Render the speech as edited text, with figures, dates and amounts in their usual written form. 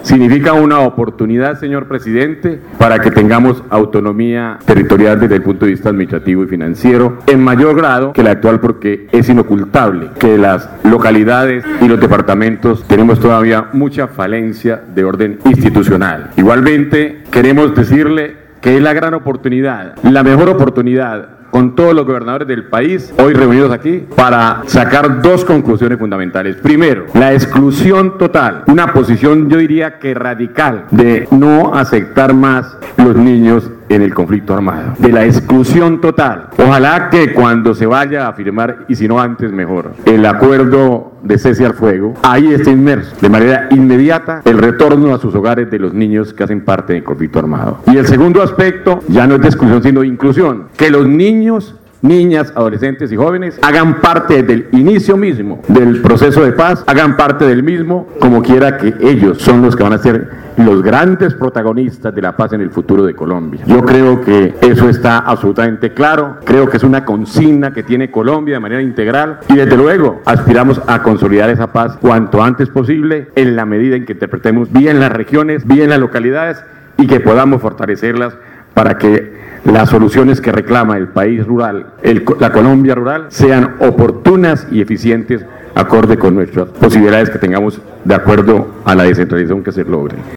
significa una oportunidad, señor presidente, para que tengamos autonomía territorial desde el punto de vista administrativo y financiero en mayor grado que la actual, porque es inocultable que las localidades y los departamentos tenemos todavía mucha falencia de orden institucional. Igualmente, queremos decirle que es la gran oportunidad, la mejor oportunidad, con todos los gobernadores del país, hoy reunidos aquí, para sacar dos conclusiones fundamentales. Primero, la exclusión total, una posición yo diría que radical, de no aceptar más los niños en el conflicto armado, de la exclusión total. Ojalá que cuando se vaya a firmar, y si no antes mejor, el acuerdo de cese al fuego, ahí esté inmerso de manera inmediata el retorno a sus hogares de los niños que hacen parte del conflicto armado. Y el segundo aspecto, ya no es de exclusión sino de inclusión, que los niños, niñas, adolescentes y jóvenes hagan parte del inicio mismo del proceso de paz, hagan parte del mismo, como quiera que ellos son los que van a ser los grandes protagonistas de la paz en el futuro de Colombia. Yo creo que eso está absolutamente claro, creo que es una consigna que tiene Colombia de manera integral y desde luego aspiramos a consolidar esa paz cuanto antes posible en la medida en que interpretemos bien las regiones, bien las localidades y que podamos fortalecerlas para que las soluciones que reclama el país rural, la Colombia rural, sean oportunas y eficientes acorde con nuestras posibilidades que tengamos de acuerdo a la descentralización que se logre.